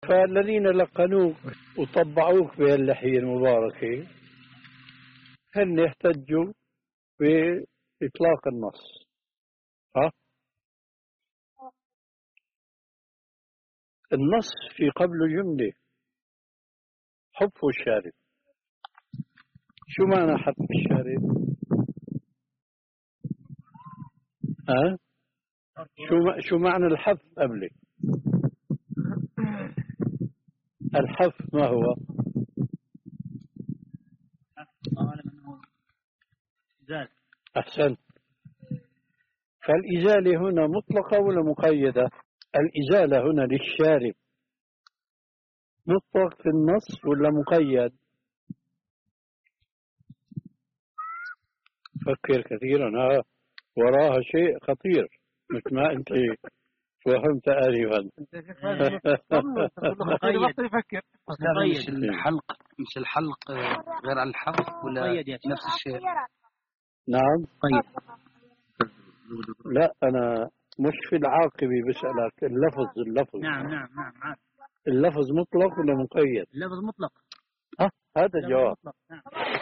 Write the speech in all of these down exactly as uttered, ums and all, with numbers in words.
فالذين لقنوك وطبعوك بهاللحية المباركة هن يحتجوا بإطلاق النص. ها؟ النص في قبل جملة حف الشارب. شو معنى حف الشارب؟ ها؟ شو شو معنى الحف قبله؟ الحف ما هو؟ أحسنت. فالإزالة هنا مطلقة ولا مقيدة؟ الإزالة هنا للشارب مطلق في النص ولا مقيد؟ فكر كثيرا، ها وراها شيء خطير مثل ما أنت فهمت آنفا. يفكر مش الحلق مش الحلق غير عن الحف ولا نفس الشيء؟ نعم. طيب. لا أنا مش في العاقبة بسألك اللفظ. اللفظ نعم نعم نعم. اللفظ مطلق ولا مقيد؟ اللفظ مطلق. ها هذا الجواب. نعم.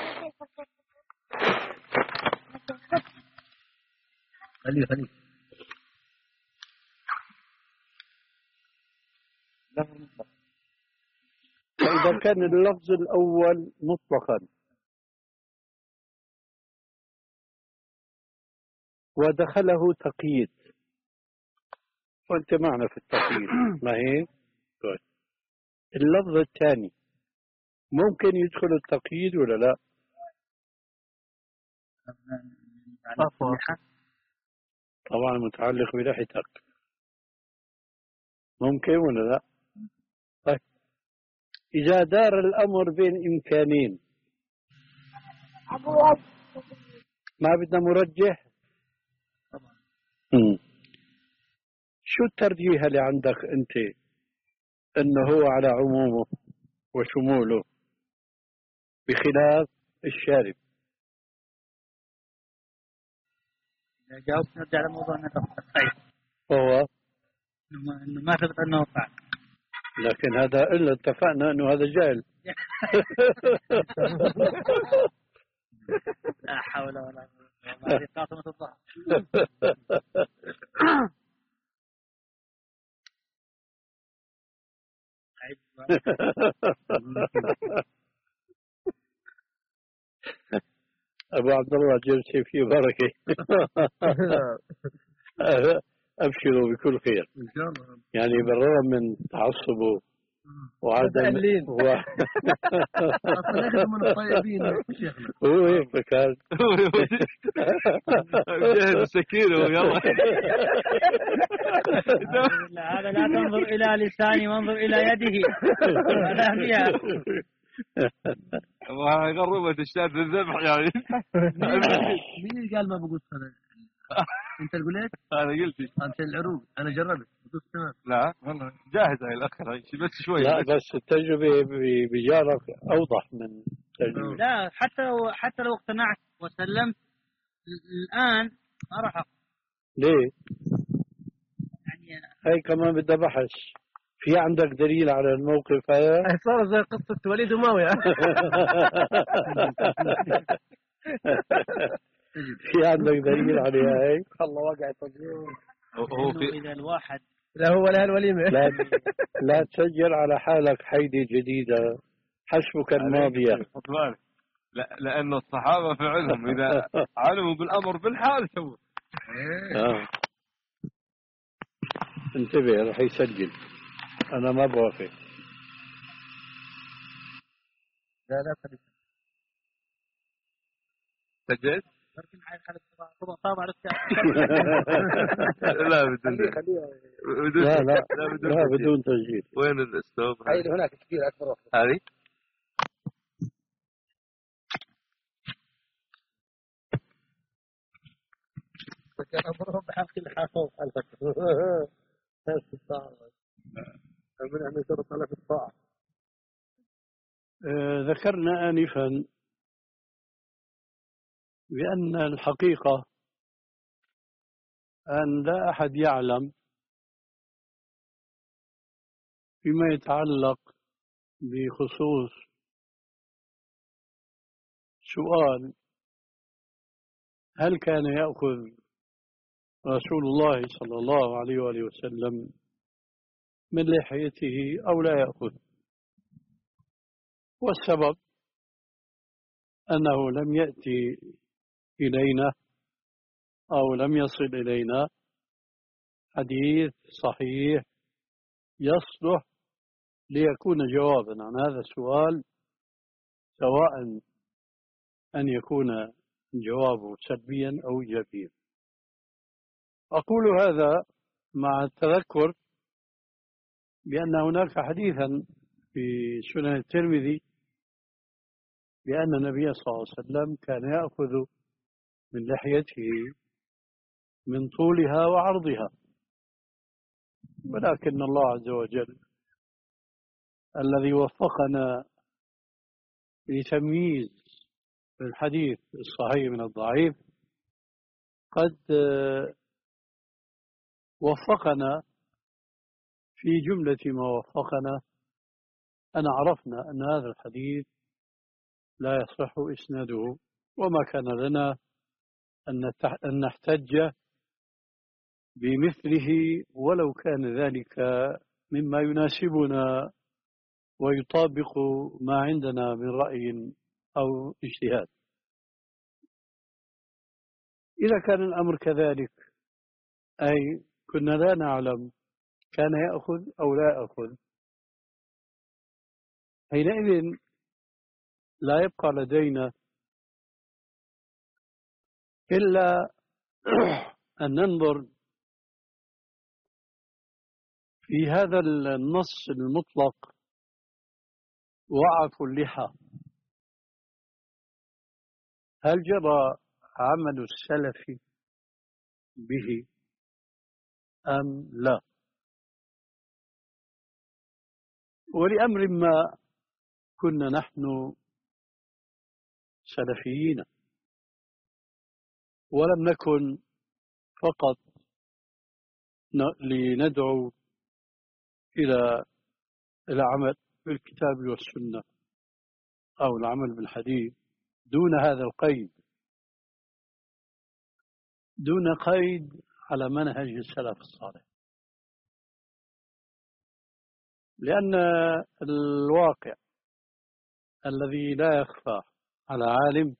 خليه خليه. فإذا كان اللفظ الأول مطلقا ودخله تقييد، وأنت معنا في التقييد ما هي؟ اللفظ الثاني ممكن يدخل التقييد ولا لا؟ طبعا متعلق بلحيتك. ممكن ولا لا؟ طيب إذا دار الأمر بين إمكانين ما بدنا مرجح؟ مم. شو الترجيح اللي عندك أنت أنه هو على عمومه وشموله بخلاف الشارب؟ إذا جاوبت نرجع لموضوع النفس. هو إنه ما ثبت أنه وقع. لكن هذا إلا اتفقنا أنه هذا جاهل. لا حول ولا قوة. هذه قاطمة الظهر. أبو عبد الله جلسي في بركة. أبشروا بكل خير إن شاء الله. يعني بالرغم من تعصبه وعدم هو أصلاً من الطيبين شيخنا. هو هيك فكان جهز السكينة ويلا. هذا لا تنظر إلى لساني وانظر إلى يده. هذا فيها. وغربة الشاة الذبح يعني. مين قال ما بقول هذا؟ انت اللي قلت؟ انا قلت انت العروق انا جربت بدوس تمام. لا والله جاهزه الاخر بس شويه. لا بس التجربه بجارك اوضح من تجربه. لا حتى لو حتى لو اقتنعت وسلمت الان ما راح اقبل. ليه؟ يعني هاي كمان بدها بحث. في عندك دليل على الموقف هذا؟ صار زي قصه وليد وماوية. في عندك دليل عليها هاي؟ الله وقع تضييع. هو في إذا الواحد لا هو ولا الوليمة. لا لا تسجل على حالك حيدة جديدة حسبك الماضية. لا لأنه الصحابة فعلهم إذا علموا بالأمر بالحال سووا. آه. انتبه رح يسجل. أنا ما بوافق. لا لا خليك. سجلت؟ لكن عايز خليك طبعا طبعا لا بدون لا لا لا بدون تسجيل. وين الاستوب؟ هاي هناك كبير أكبر واحد. هذه؟ كان أمرهم بحق الحافظ الفكر. ناس الطاعة. من أن يشرط على الطاعة. ذكرنا آنفا بأن الحقيقة أن لا أحد يعلم فيما يتعلق بخصوص سؤال هل كان يأخذ رسول الله صلى الله عليه وآله وسلم من لحيته أو لا يأخذ. والسبب أنه لم يأتي إلينا أو لم يصل إلينا حديث صحيح يصلح ليكون جوابا عن هذا السؤال، سواء أن يكون جوابه سلبيا أو إيجابيا. أقول هذا مع التذكر بأن هناك حديثا في سنن الترمذي بأن النبي صلى الله عليه وسلم كان يأخذ من لحيته من طولها وعرضها، ولكن الله عز وجل الذي وفقنا لتمييز الحديث الصحيح من الضعيف قد وفقنا في جملة ما وفقنا أن عرفنا أن هذا الحديث لا يصح إسناده، وما كان لنا أن نحتج بمثله ولو كان ذلك مما يناسبنا ويطابق ما عندنا من رأي أو اجتهاد. إذا كان الأمر كذلك، أي كنا لا نعلم كان يأخذ أو لا يأخذ، حينئذ لا يبقى لدينا إلا أن ننظر في هذا النص المطلق وعف اللحى، هل جرى عمل السلف به أم لا؟ ولأمر ما كنا نحن سلفيين، ولم نكن فقط لندعو إلى العمل بالكتاب والسنة أو العمل بالحديث دون هذا القيد، دون قيد على منهج السلف الصالح. لأن الواقع الذي لا يخفى على عالم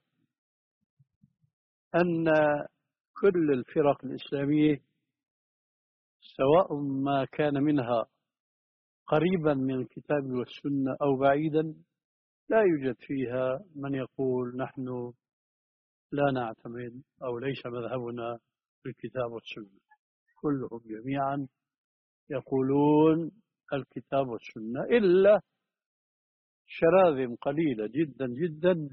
أن كل الفرق الإسلامية سواء ما كان منها قريبا من الكتاب والسنة أو بعيدا لا يوجد فيها من يقول نحن لا نعتمد أو ليس مذهبنا في الكتاب والسنة، كلهم جميعا يقولون الكتاب والسنة، إلا شراذم قليلة جدا جدا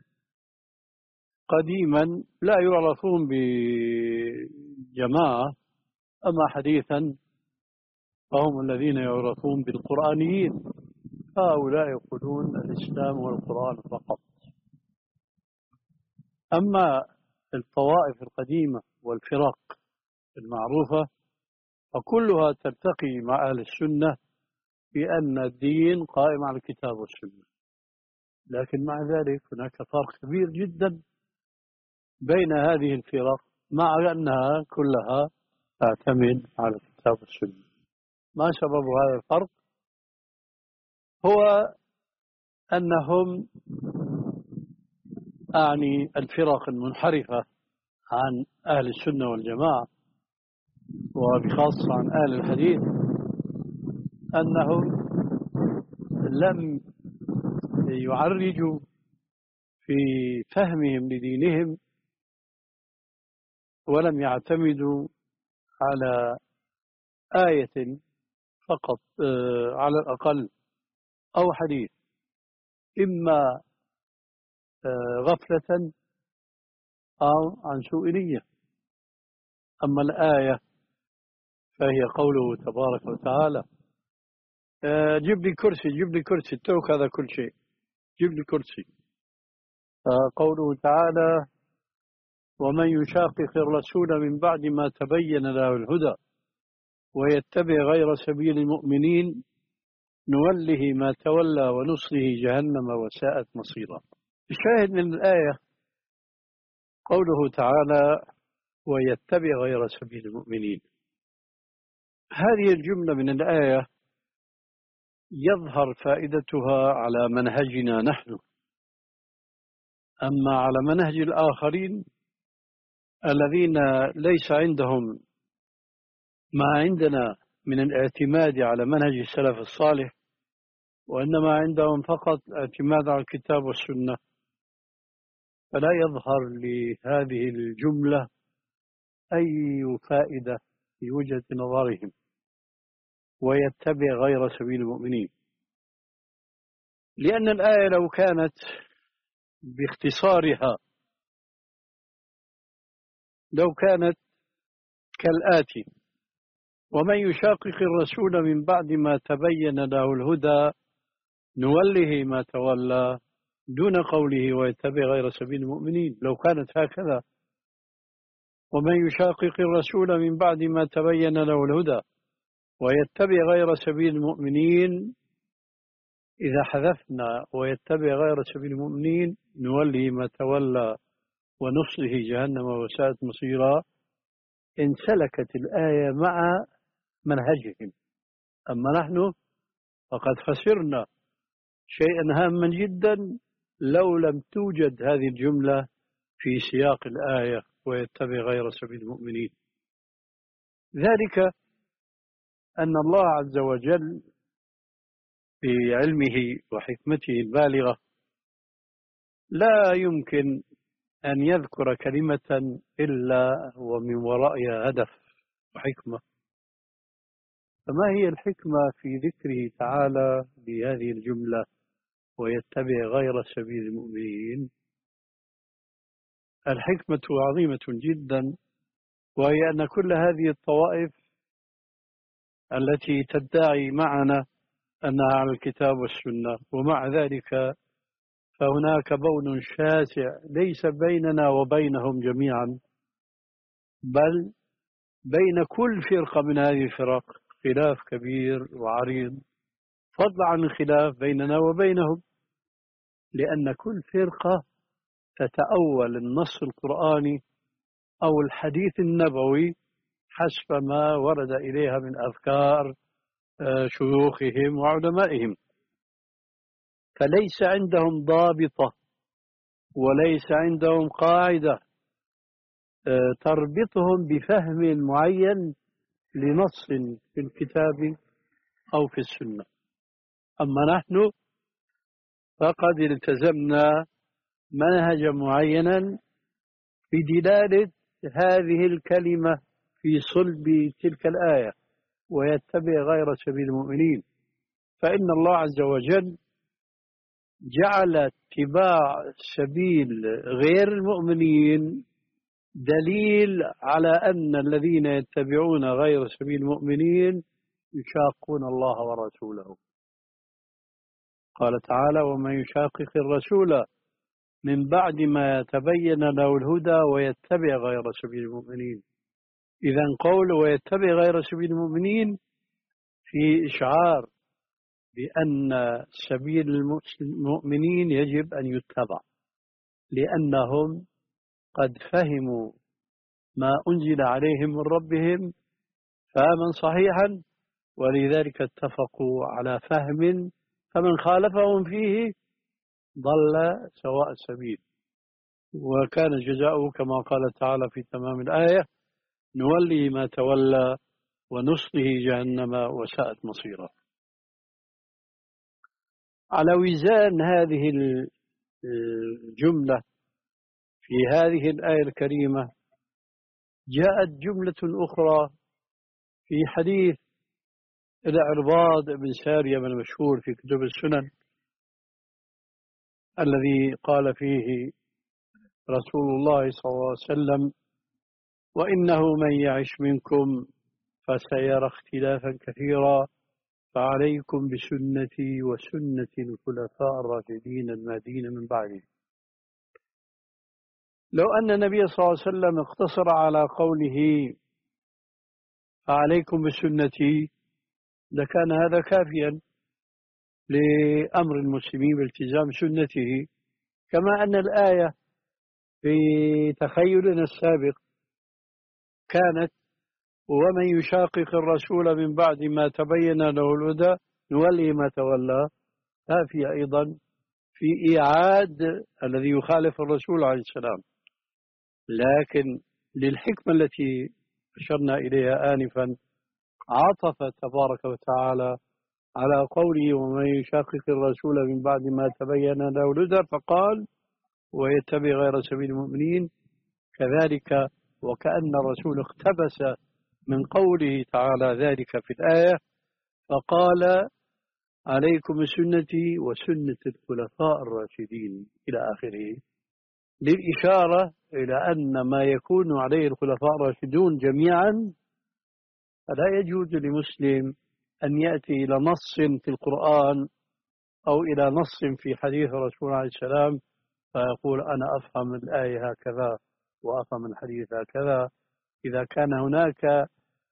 قديما لا يعرفون بجماعة، أما حديثا فهم الذين يعرفون بالقرآنيين، هؤلاء يقولون الإسلام والقرآن فقط. أما الطوائف القديمة والفرق المعروفة فكلها تلتقي مع أهل السنة بأن الدين قائم على الكتاب والسنة، لكن مع ذلك هناك فرق كبير جدا بين هذه الفرق مع أنها كلها تعتمد على الكتاب والسنة. ما سبب هذا الفرق؟ هو أنهم أعني الفرق المنحرفة عن أهل السنة والجماعة وبخاصة عن أهل الحديث أنهم لم يعرجوا في فهمهم لدينهم ولم يعتمدوا على آية فقط على الأقل أو حديث، إما غفلة أو عن سوء نية. أما الآية فهي قوله تبارك وتعالى جيب لي كرسي جيب لي كرسي توك هذا كل شيء جيب لي كرسي. قوله تعالى ومن يشاقق الرسول من بعد ما تبين له الهدى ويتبع غير سبيل المؤمنين نوله ما تولى ونصله جهنم وساءت مصيرا. الشاهد من الآية قوله تعالى ويتبع غير سبيل المؤمنين. هذه الجملة من الآية يظهر فائدتها على منهجنا نحن، أما على منهج الآخرين الذين ليس عندهم ما عندنا من الاعتماد على منهج السلف الصالح، وإنما عندهم فقط اعتماد على الكتاب والسنة، فلا يظهر لهذه الجملة أي فائدة في وجهة نظرهم. ويتبع غير سبيل المؤمنين، لأن الآية لو كانت باختصارها لو كانت كالآتي: ومن يشاقق الرسول من بعد ما تبين له الهدى نوله ما تولى، دون قوله ويتبع غير سبيل المؤمنين. لو كانت هكذا ومن يشاقق الرسول من بعد ما تبين له الهدى ويتبع غير سبيل المؤمنين، إذا حذفنا ويتبع غير سبيل المؤمنين نوله ما تولى ونصله جهنم وساءت مصيرا، انسلكت الآية مع منهجهم. أما نحن فقد خسرنا شيئا هاما جدا لو لم توجد هذه الجملة في سياق الآية ويتبع غير سبيل المؤمنين. ذلك أن الله عز وجل بعلمه وحكمته البالغة لا يمكن أن يذكر كلمة إلا ومن ورائها هدف وحكمة. فما هي الحكمة في ذكره تعالى بهذه الجملة ويتبع غير سبيل المؤمنين؟ الحكمة عظيمة جدا، وهي أن كل هذه الطوائف التي تدعي معنا أنها على الكتاب والسنة، ومع ذلك فهناك بون شاسع ليس بيننا وبينهم جميعا، بل بين كل فرقة من هذه الفرق خلاف كبير وعريض، فضلا عن الخلاف بيننا وبينهم، لأن كل فرقة تتأول النص القرآني أو الحديث النبوي حسب ما ورد إليها من أذكار شيوخهم وعلمائهم، فليس عندهم ضابطة وليس عندهم قاعدة تربطهم بفهم معين لنص في الكتاب أو في السنة. أما نحن فقد التزمنا منهجا معينا في دلالة هذه الكلمة في صلب تلك الآية ويتبع غير سبيل المؤمنين، فإن الله عز وجل جعل اتباع سبيل غير المؤمنين دليل على أن الذين يتبعون غير سبيل المؤمنين يشاقون الله ورسوله. قال تعالى ومن يشاقق الرسول من بعد ما تبين له الهدى ويتبع غير سبيل المؤمنين. إذا قول ويتبع غير سبيل المؤمنين في إشعار بأن سبيل المؤمنين يجب أن يتبع، لأنهم قد فهموا ما أنزل عليهم من ربهم فهما صحيحا، ولذلك اتفقوا على فهم، فمن خالفهم فيه ضل سواء السبيل. وكان جزاؤه كما قال تعالى في تمام الآية نولي ما تولى ونصله جهنم وساءت مصيرا. على وزان هذه الجملة في هذه الآية الكريمة جاءت جملة أخرى في حديث العرباض بن سارية من المشهور في كتب السنن، الذي قال فيه رسول الله صلى الله عليه وسلم وإنه من يعش منكم فسيرى اختلافا كثيرا فعليكم بسنتي وسنة الخلفاء الراشدين المهديين من بعدي. لو أن النبي صلى الله عليه وسلم اقتصر على قوله فعليكم بسنتي لكان هذا كافيا، لأمر المسلمين بالتزام سنته، كما أن الآية في تخيلنا السابق كانت: ومن يشاقق الرسول من بعد ما تبين له الهدى نولي ما تولى. هذه أيضا في إيعاد الذي يخالف الرسول عليه السلام، لكن للحكمة التي أشرنا إليها آنفا عطف تبارك وتعالى على قوله: ومن يشاقق الرسول من بعد ما تبين له الهدى، فقال: ويتبع غير سبيل المؤمنين. كذلك وكأن الرسول اقتبس من قوله تعالى ذلك في الآية، فقال: عليكم سنتي وسنة الخلفاء الراشدين إلى آخره، للإشارة إلى أن ما يكون عليه الخلفاء الراشدون جميعا فلا يجوز لمسلم أن يأتي إلى نص في القرآن أو إلى نص في حديث الرسول عليه السلام فيقول: أنا أفهم الآية هكذا وأفهم الحديث هكذا، إذا كان هناك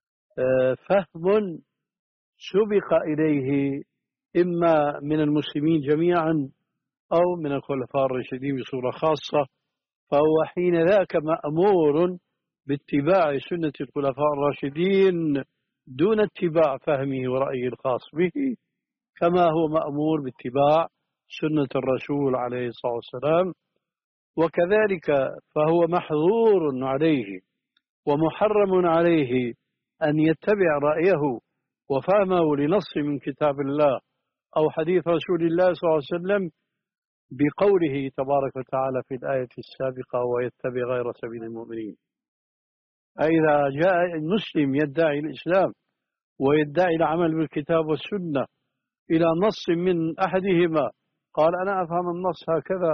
فهم سبق إليه إما من المسلمين جميعا أو من الخلفاء الراشدين بصورة خاصة، فهو حين ذاك مأمور باتباع سنة الخلفاء الراشدين دون اتباع فهمه ورأيه الخاص به، كما هو مأمور باتباع سنة الرسول عليه الصلاة والسلام. وكذلك فهو محظور عليه ومحرم عليه أن يتبع رأيه وفهمه لنص من كتاب الله أو حديث رسول الله صلى الله عليه وسلم بقوله تبارك وتعالى في الآية السابقة: ويتبع غير سبيل المؤمنين. إذا جاء المسلم يدعي الإسلام ويدعي العمل بالكتاب والسنة إلى نص من أحدهما قال: أنا أفهم النص هكذا،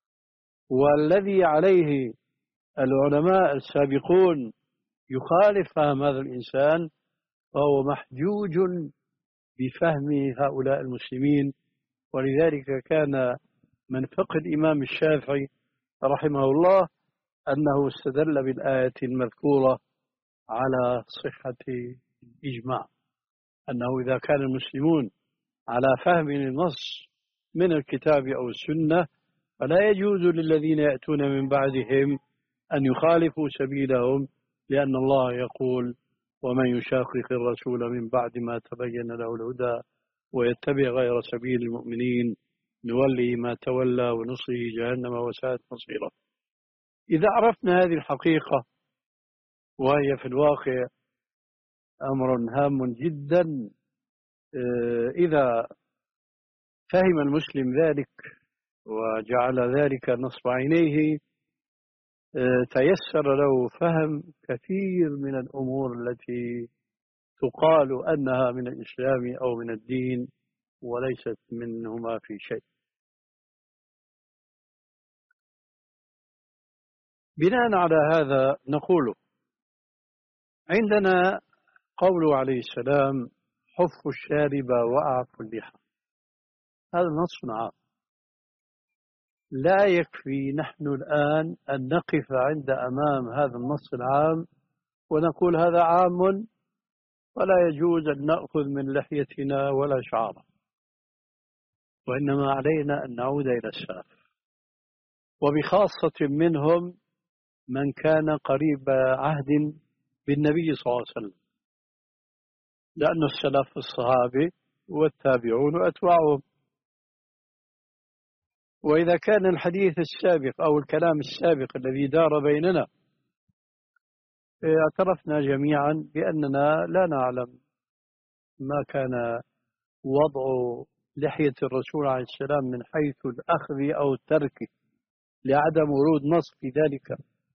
والذي عليه العلماء السابقون يخالف فهم هذا الإنسان، فهو محجوج بفهم هؤلاء المسلمين. ولذلك كان من فقه الإمام الشافعي رحمه الله أنه استدل بالآية المذكورة على صحة الإجماع، أنه إذا كان المسلمون على فهم النص من الكتاب أو السنة فلا يجوز للذين يأتون من بعدهم أن يخالفوا سبيلهم، لأن الله يقول: ومن يشاقق الرسول من بعد ما تبين له الهدى ويتبع غير سبيل المؤمنين نولي ما تولى ونصله جهنم وساءت مصيره. إذا عرفنا هذه الحقيقة، وهي في الواقع أمر هام جدا، إذا فهم المسلم ذلك وجعل ذلك نصب عينيه تيسر له فهم كثير من الأمور التي تقال أنها من الإسلام أو من الدين وليست منهما في شيء. بناء على هذا نقول: عندنا قوله عليه السلام: حف الشارب وأعف اللحى، هذا نص عام لا يكفي نحن الآن أن نقف عند أمام هذا النص العام ونقول هذا عام ولا يجوز أن نأخذ من لحيتنا ولا شعارا، وإنما علينا أن نعود إلى السلف، وبخاصة منهم من كان قريب عهد بالنبي صلى الله عليه وسلم، لأن السلف الصحابة والتابعون وأتباعهم. وإذا كان الحديث السابق أو الكلام السابق الذي دار بيننا اعترفنا جميعا بأننا لا نعلم ما كان وضع لحية الرسول عليه السلام من حيث الأخذ أو الترك لعدم ورود نص في ذلك.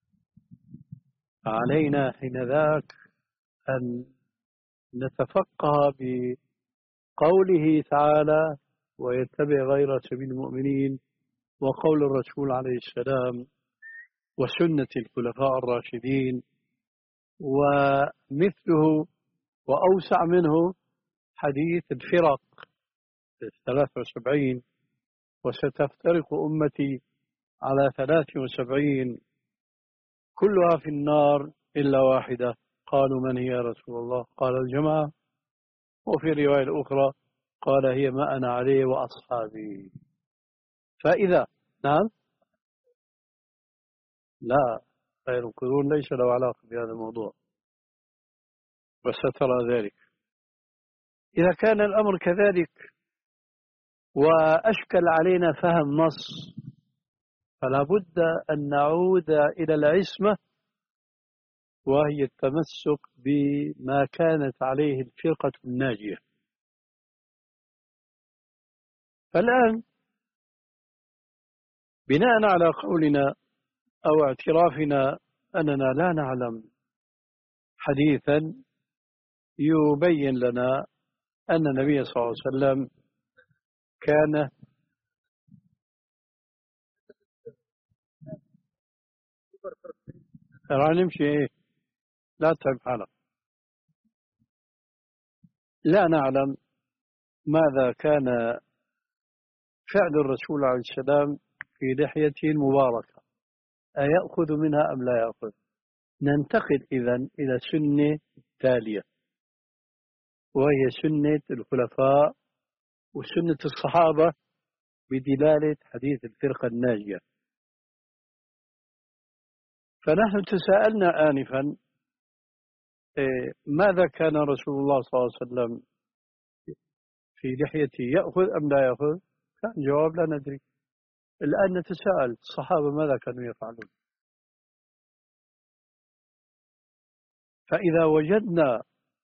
علينا حين ذاك أن نتفقه بقوله تعالى: ويتبع غير سبيل المؤمنين، وقول الرسول عليه السلام، وسنة الخلفاء الراشدين. ومثله وأوسع منه حديث الفرق ثلاثة وسبعين: وستفترق أمتي على ثلاث وسبعين كلها في النار إلا واحدة. قالوا: من هي يا رسول الله؟ قال: الجماعة. وفي رواية أخرى: قال هي ما أنا عليه وأصحابي. فإذا نعم لا، خير القرون ليس له علاقة بهذا الموضوع، وسترى ذلك. إذا كان الأمر كذلك وأشكل علينا فهم نص، فلا بد أن نعود إلى العصمة، وهي التمسك بما كانت عليه الفرقة الناجية. فالآن بناء على قولنا أو اعترافنا أننا لا نعلم حديثا يبين لنا أن النبي صلى الله عليه وسلم كان راح نمشي إيه؟ لا تتعب حالك. لا نعلم ماذا كان فعل الرسول عليه السلام في لحيته المباركة، أيأخذ منها أم لا يأخذ؟ ننتقل إذن إلى سنة تالية، وهي سنة الخلفاء وسنة الصحابة بدلالة حديث الفرقة الناجية. فنحن تساءلنا آنفا ماذا كان رسول الله صلى الله عليه وسلم في لحيته، يأخذ أم لا يأخذ؟ كان جواب لا ندري. الآن نتساءل الصحابة ماذا كانوا يفعلون. فإذا وجدنا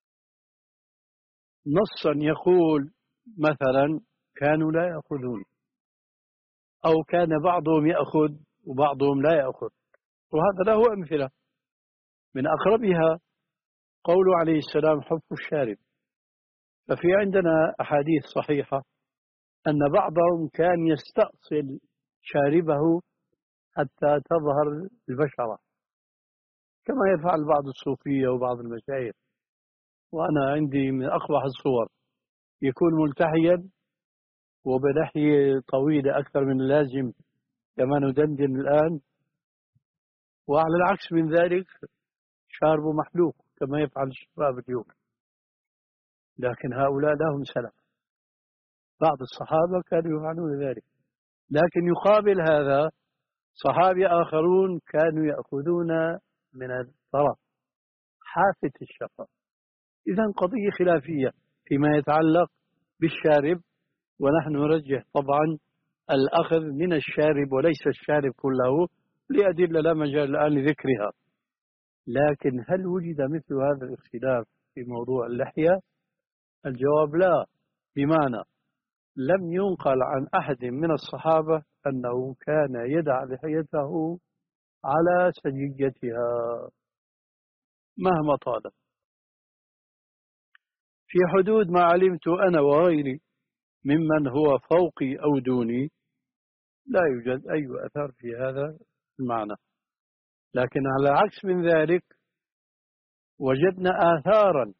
نصا يقول مثلا كانوا لا يأخذون، أو كان بعضهم يأخذ وبعضهم لا يأخذ، وهذا له أمثلة، من أقربها قول عليه السلام حف الشارب. ففي عندنا أحاديث صحيحة أن بعضهم كان يستأصل شاربه حتى تظهر البشرة، كما يفعل بعض الصوفية وبعض المشايخ. وأنا عندي من أقبح الصور يكون ملتحيا وبلحية طويلة أكثر من اللازم كما ندندن الآن، وعلى العكس من ذلك شاربه محلوق كما يفعل الشباب اليوم. لكن هؤلاء لهم سلف، بعض الصحابة كانوا يفعلون ذلك. لكن يقابل هذا صحابي آخرون كانوا يأخذون من الطرف حافة الشفة. إذن قضية خلافية فيما يتعلق بالشارب، ونحن نرجح طبعا الأخذ من الشارب وليس الشارب كله لأدلة لا مجال الآن لذكرها. لكن هل وجد مثل هذا الاختلاف في موضوع اللحية؟ الجواب لا، بمعنى لم ينقل عن أحد من الصحابة أنه كان يدع لحيته على سجيتها مهما طالت في حدود ما علمت أنا وغيري ممن هو فوقي أو دوني. لا يوجد أي أثر في هذا المعنى. لكن على عكس من ذلك وجدنا آثارا،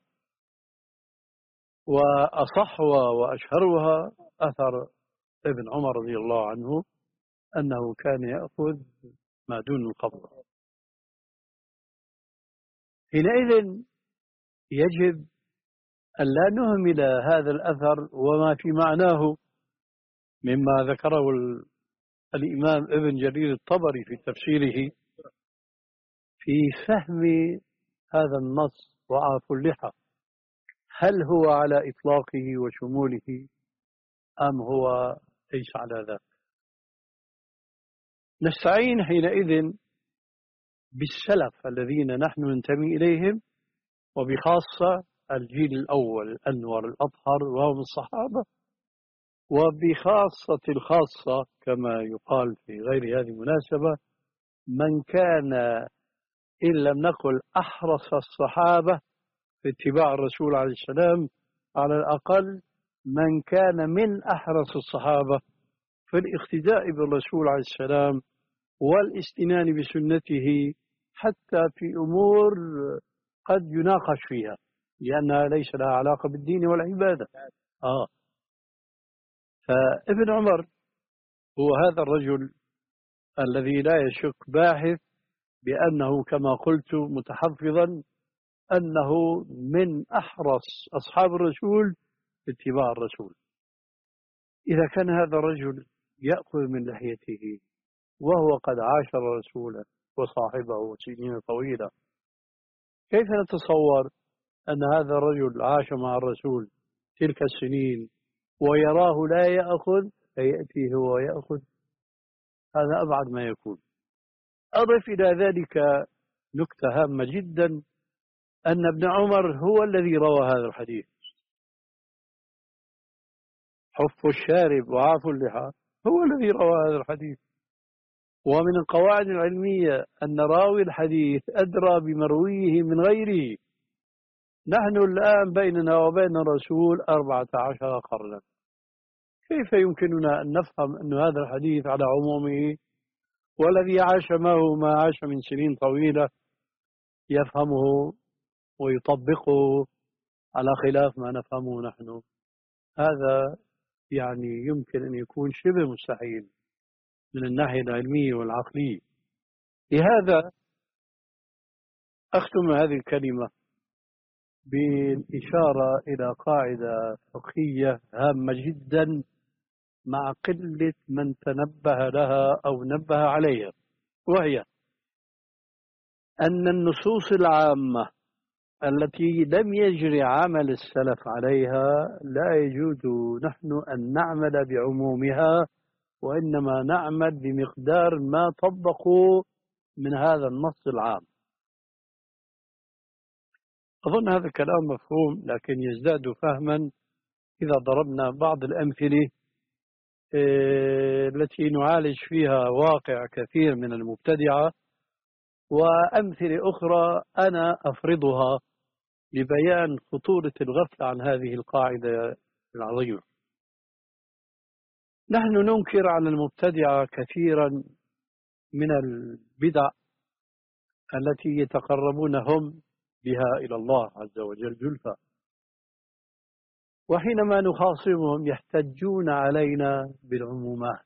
وأصحها وأشهرها أثر ابن عمر رضي الله عنه أنه كان يأخذ ما دون القبضة. حينئذ يجب أن لا نهمل هذا الأثر وما في معناه مما ذكره الإمام ابن جرير الطبري في تفسيره في فهم هذا النص وعاف اللحى، هل هو على إطلاقه وشموله أم هو ليس على ذاك. نستعين حينئذ بالسلف الذين نحن ننتمي إليهم، وبخاصة الجيل الأول الأنور الأطهر وهم الصحابة، وبخاصة الخاصة كما يقال في غير هذه المناسبة من كان إن لم نقل أحرص الصحابة في اتباع الرسول عليه السلام، على الأقل من كان من أحرص الصحابة في الاقتداء بالرسول عليه السلام والاستنان بسنته حتى في أمور قد يناقش فيها لأنها ليس لها علاقة بالدين والعبادة. آه. فابن عمر هو هذا الرجل الذي لا يشك باحث بأنه كما قلت متحفظا أنه من أحرص أصحاب الرسول اتباع الرسول. إذا كان هذا الرجل يأخذ من لحيته وهو قد عاشر رسولا وصاحبه سنين طويلة، كيف نتصور أن هذا الرجل عاش مع الرسول تلك السنين ويراه لا يأخذ فيأتي هو يأخذ؟ هذا أبعد ما يكون. أضف إلى ذلك نكتة هامة جدا، أن ابن عمر هو الذي روى هذا الحديث. حف الشارب وعاف اللحى هو الذي روى هذا الحديث. ومن القواعد العلمية أن راوي الحديث أدرى بمرويه من غيره. نحن الآن بيننا وبين الرسول أربعة عشر قرنا، كيف يمكننا أن نفهم أن هذا الحديث على عمومه والذي عاش معه ما عاش من سنين طويلة يفهمه ويطبقه على خلاف ما نفهمه نحن؟ هذا يعني يمكن أن يكون شبه مستحيل من الناحية العلمية والعقلية. لهذا أختم هذه الكلمة بالإشارة إلى قاعدة فقهية هامة جدا مع قلة من تنبه لها أو نبه عليها، وهي أن النصوص العامة التي لم يجري عمل السلف عليها لا يجوز نحن أن نعمل بعمومها، وإنما نعمل بمقدار ما طبقوا من هذا النص العام. أظن هذا الكلام مفهوم، لكن يزداد فهما إذا ضربنا بعض الأمثلة التي نعالج فيها واقع كثير من المبتدعة، وأمثلة أخرى أنا أفرضها لبيان خطورة الغفلة عن هذه القاعدة العظيمة. نحن ننكر على المبتدعة كثيرا من البدع التي يتقربون هم بها إلى الله عز وجل زلفى، وحينما نخاصمهم يحتجون علينا بالعمومات.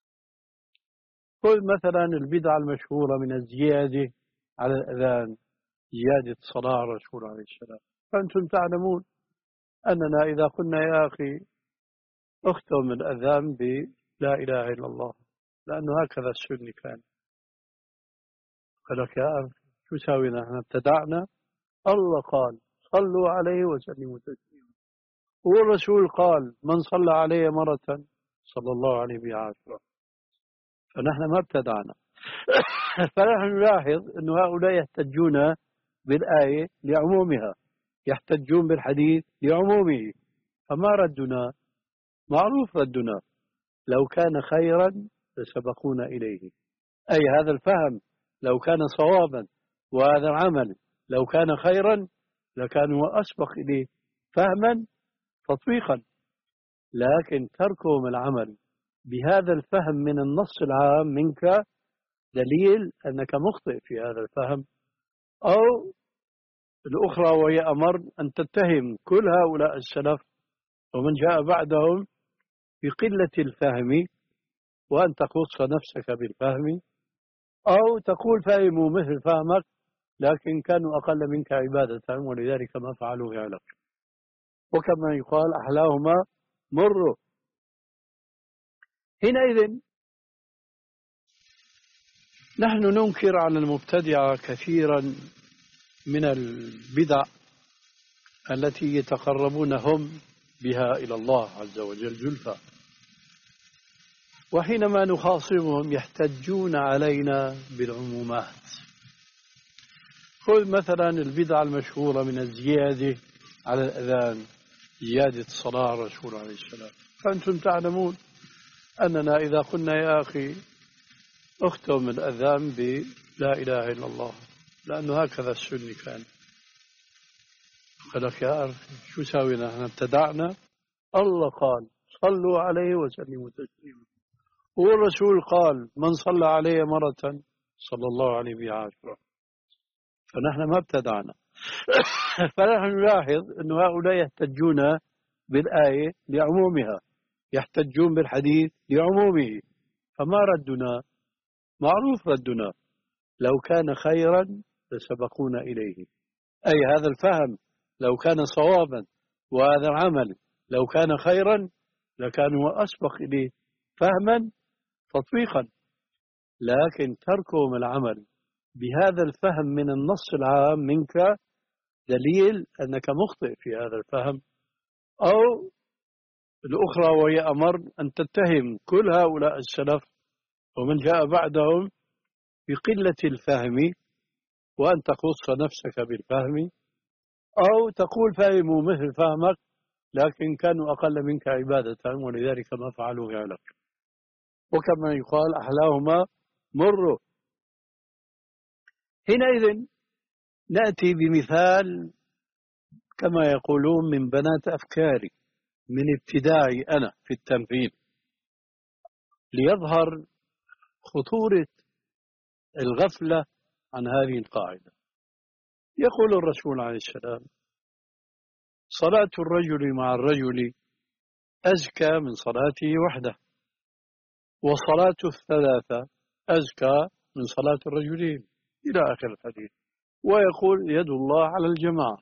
خذ مثلا البدعة المشهورة من الزيادة على الأذان، زيادة صلاة الرسول عليه السلام. فأنتم تعلمون أننا إذا قلنا يا أخي اختم الأذان بلا إله إلا الله لأنه هكذا السنة كان، قال لك يا أخي شو سوينا؟ احنا ابتدعنا؟ الله قال صلوا عليه وسلموا تسليما، والرسول قال من صلى عليه مرة صلى الله عليه بها عشرة، فنحن ما ابتدعنا. فنحن نلاحظ أن هؤلاء يحتجون بالآية لعمومها، يحتجون بالحديث لعمومه، فما ردنا؟ معروف ردنا، لو كان خيرا لسبقونا إليه، أي هذا الفهم لو كان صوابا وهذا العمل لو كان خيرا لكانوا أسبق إليه فهما تطبيقا. لكن تركهم العمل بهذا الفهم من النص العام منك دليل أنك مخطئ في هذا الفهم. أو الأخرى وهي أمر أن تتهم كل هؤلاء السلف ومن جاء بعدهم بقلة الفهم وأن تخص نفسك بالفهم، أو تقول فهموا مثل فهمك لكن كانوا أقل منك عبادة ولذلك ما فعلوا فعلك، وكما يقال أحلاهما مروا. حينئذ نحن ننكر على المبتدعة كثيرا من البدع التي يتقربون هم بها إلى الله عز وجل زلفى، وحينما نخاصمهم يحتجون علينا بالعمومات. خذ مثلا البدعة المشهورة من الزيادة على الأذان، زيادة صلاة الرسول عليه السلام. فأنتم تعلمون أننا إذا قلنا يا أخي اختم الأذان بلا إله إلا الله لأنه هكذا السنة كان، قال لك يا أخي شو سوينا؟ احنا ابتدعنا؟ الله قال صلوا عليه وسلموا تسليما، والرسول قال من صلى عليه مرة صلى الله عليه بها عشرة، فنحن ما ابتدعنا. فنحن نلاحظ أن هؤلاء يحتجون بالآية لعمومها، يحتجون بالحديث لعمومه، فما ردنا؟ معروف ردنا، لو كان خيرا لسبقونا إليه، أي هذا الفهم لو كان صوابا وهذا العمل لو كان خيرا لكان هو أسبق إليه فهما تطبيقا، لكن تركهم العمل بهذا الفهم من النص العام منك دليل أنك مخطئ في هذا الفهم. أو الأخرى وهي أمر أن تتهم كل هؤلاء السلف ومن جاء بعدهم بقلة الفهم، وأن تخص نفسك بالفهم، أو تقول فهموا مثل فهمك لكن كانوا أقل منك عبادة ولذلك ما فعلوا فعلك. وكما يقال أحلاهما مروا. حينئذ نأتي بمثال كما يقولون من بنات أفكاري، من ابتداعي أنا في التنفيذ، ليظهر خطورة الغفلة عن هذه القاعدة. يقول الرسول عليه السلام: صلاة الرجل مع الرجل أزكى من صلاته وحده، وصلاة الثلاثة أزكى من صلاة الرجلين، إلى آخر الحديث. ويقول: يد الله على الجماعة.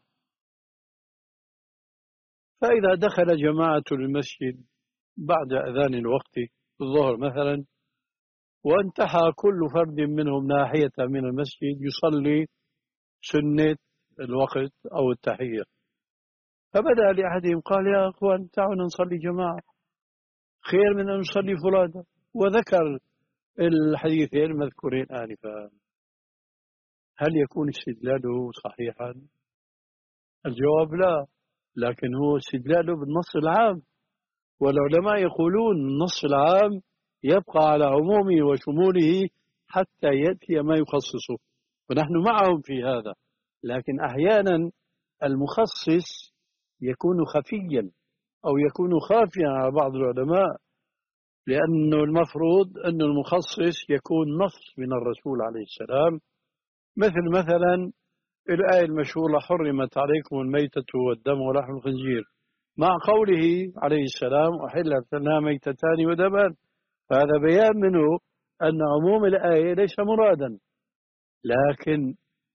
فإذا دخل جماعة المسجد بعد أذان الوقت الظهر مثلا، وانتحى كل فرد منهم ناحية من المسجد يصلي سنة الوقت أو التحية، فبدأ لأحدهم قال: يا أخوان تعالوا نصلي جماعة خير من أن نصلي فرادى، وذكر الحديثين المذكورين آنفا. هل يكون استدلاله صحيحا؟ الجواب لا، لكن هو استدلاله بالنص العام، والعلماء يقولون النص العام يبقى على عمومه وشموله حتى يأتي ما يخصصه، ونحن معهم في هذا. لكن أحيانا المخصص يكون خفيا أو يكون خافيا على بعض العلماء، لأنه المفروض أن المخصص يكون نص من الرسول عليه السلام، مثل مثلا الآية المشهورة: حرمت عليكم الميتة والدم ولحم الخنزير، مع قوله عليه السلام: أحلت لنا ميتتان ودمان. فهذا بيان منه أن عموم الآية ليس مرادا، لكن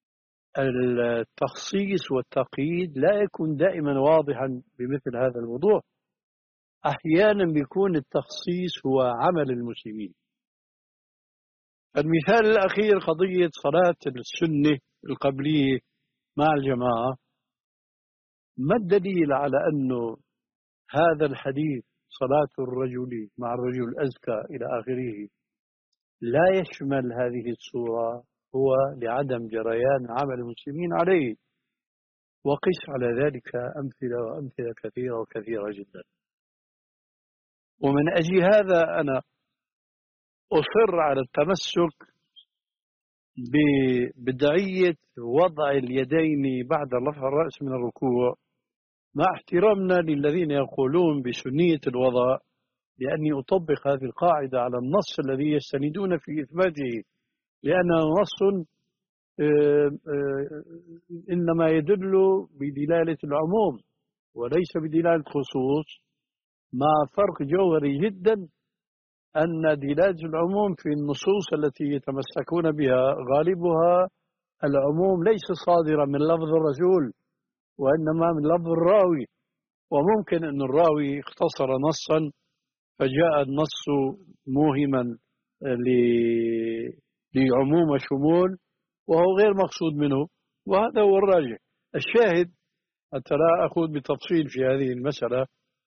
التخصيص والتقييد لا يكون دائما واضحا بمثل هذا الموضوع. أحيانا بيكون التخصيص هو عمل المسلمين. المثال الأخير قضية صلاة السنة القبلية مع الجماعة. ما الدليل على أنه هذا الحديث صلاة الرجل مع الرجل أزكى إلى آخره لا يشمل هذه الصورة؟ هو لعدم جريان عمل المسلمين عليه. وقس على ذلك أمثلة وأمثلة كثيرة وكثيرة جدا. ومن أجل هذا أنا أصر على التمسك ببدعية وضع اليدين بعد رفع الرأس من الركوع، مع احترامنا للذين يقولون بسنية الوضع، لأني أطبق هذه القاعدة على النص الذي يستندون في إثباته، لأنه نص إنما يدل بدلالة العموم وليس بدلالة خصوص، مع فرق جوهري جدا أن دلالة العموم في النصوص التي يتمسكون بها غالبها العموم ليس صادرا من لفظ الرسول وإنما من لفظ الراوي، وممكن أن الراوي اختصر نصا فجاء النص موهما لعموم وشمول وهو غير مقصود منه، وهذا هو الراجح. الشاهد حتى لا أخوض بتفصيل في هذه المسألة،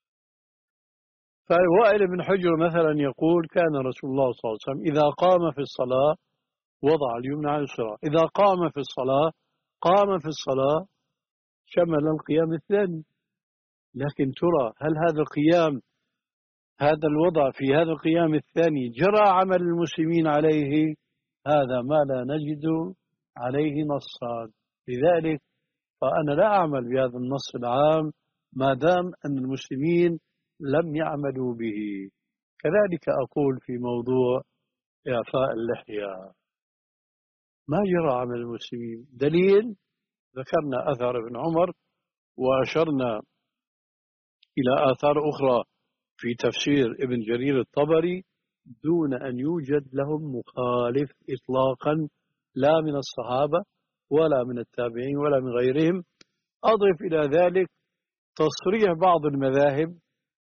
فوائل بن حجر مثلا يقول: كان رسول الله صلى الله عليه وسلم إذا قام في الصلاة وضع اليمنى على اليسرى، إذا قام في الصلاة قام في الصلاة شمل القيام الثاني. لكن ترى هل هذا القيام، هذا الوضع في هذا القيام الثاني جرى عمل المسلمين عليه؟ هذا ما لا نجد عليه نصا. لذلك فأنا لا أعمل بهذا النص العام ما دام أن المسلمين لم يعملوا به. كذلك أقول في موضوع إعفاء اللحية، ما جرى عمل المسلمين. دليل: ذكرنا أثر ابن عمر وأشرنا إلى آثار أخرى في تفسير ابن جرير الطبري دون أن يوجد لهم مخالف إطلاقا، لا من الصحابة ولا من التابعين ولا من غيرهم. أضف إلى ذلك تصريح بعض المذاهب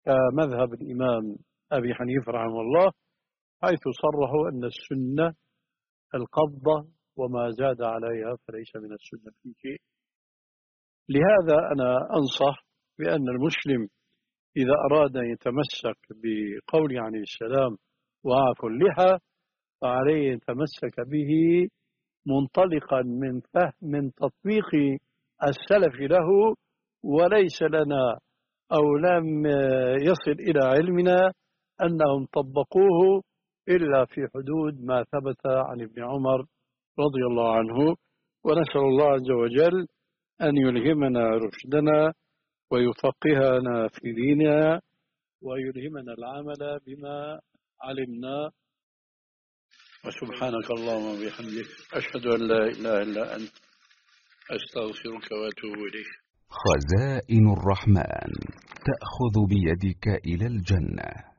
كمذهب الإمام أبي حنيفة رحمه الله، حيث صرحوا أن السنة القبضة وما زاد عليها فليس من السنة في شيء. لهذا أنا أنصح بأن المسلم إذا أراد أن يتمسك بقول عليه السلام وعفو اللحى فعليه يتمسك به منطلقا من فهم من تطبيق السلف له، وليس لنا أو لم يصل إلى علمنا أنهم طبقوه إلا في حدود ما ثبت عن ابن عمر رضي الله عنه. ونسأل الله عز وجل أن يلهمنا رشدنا ويفقهنا في ديننا ويلهمنا العمل بما علمنا. وسبحانك اللهم وبحمدك أشهد أن لا إله إلا أنت أستغفرك وأتوب إليك. خزائن الرحمن تأخذ بيدك إلى الجنة.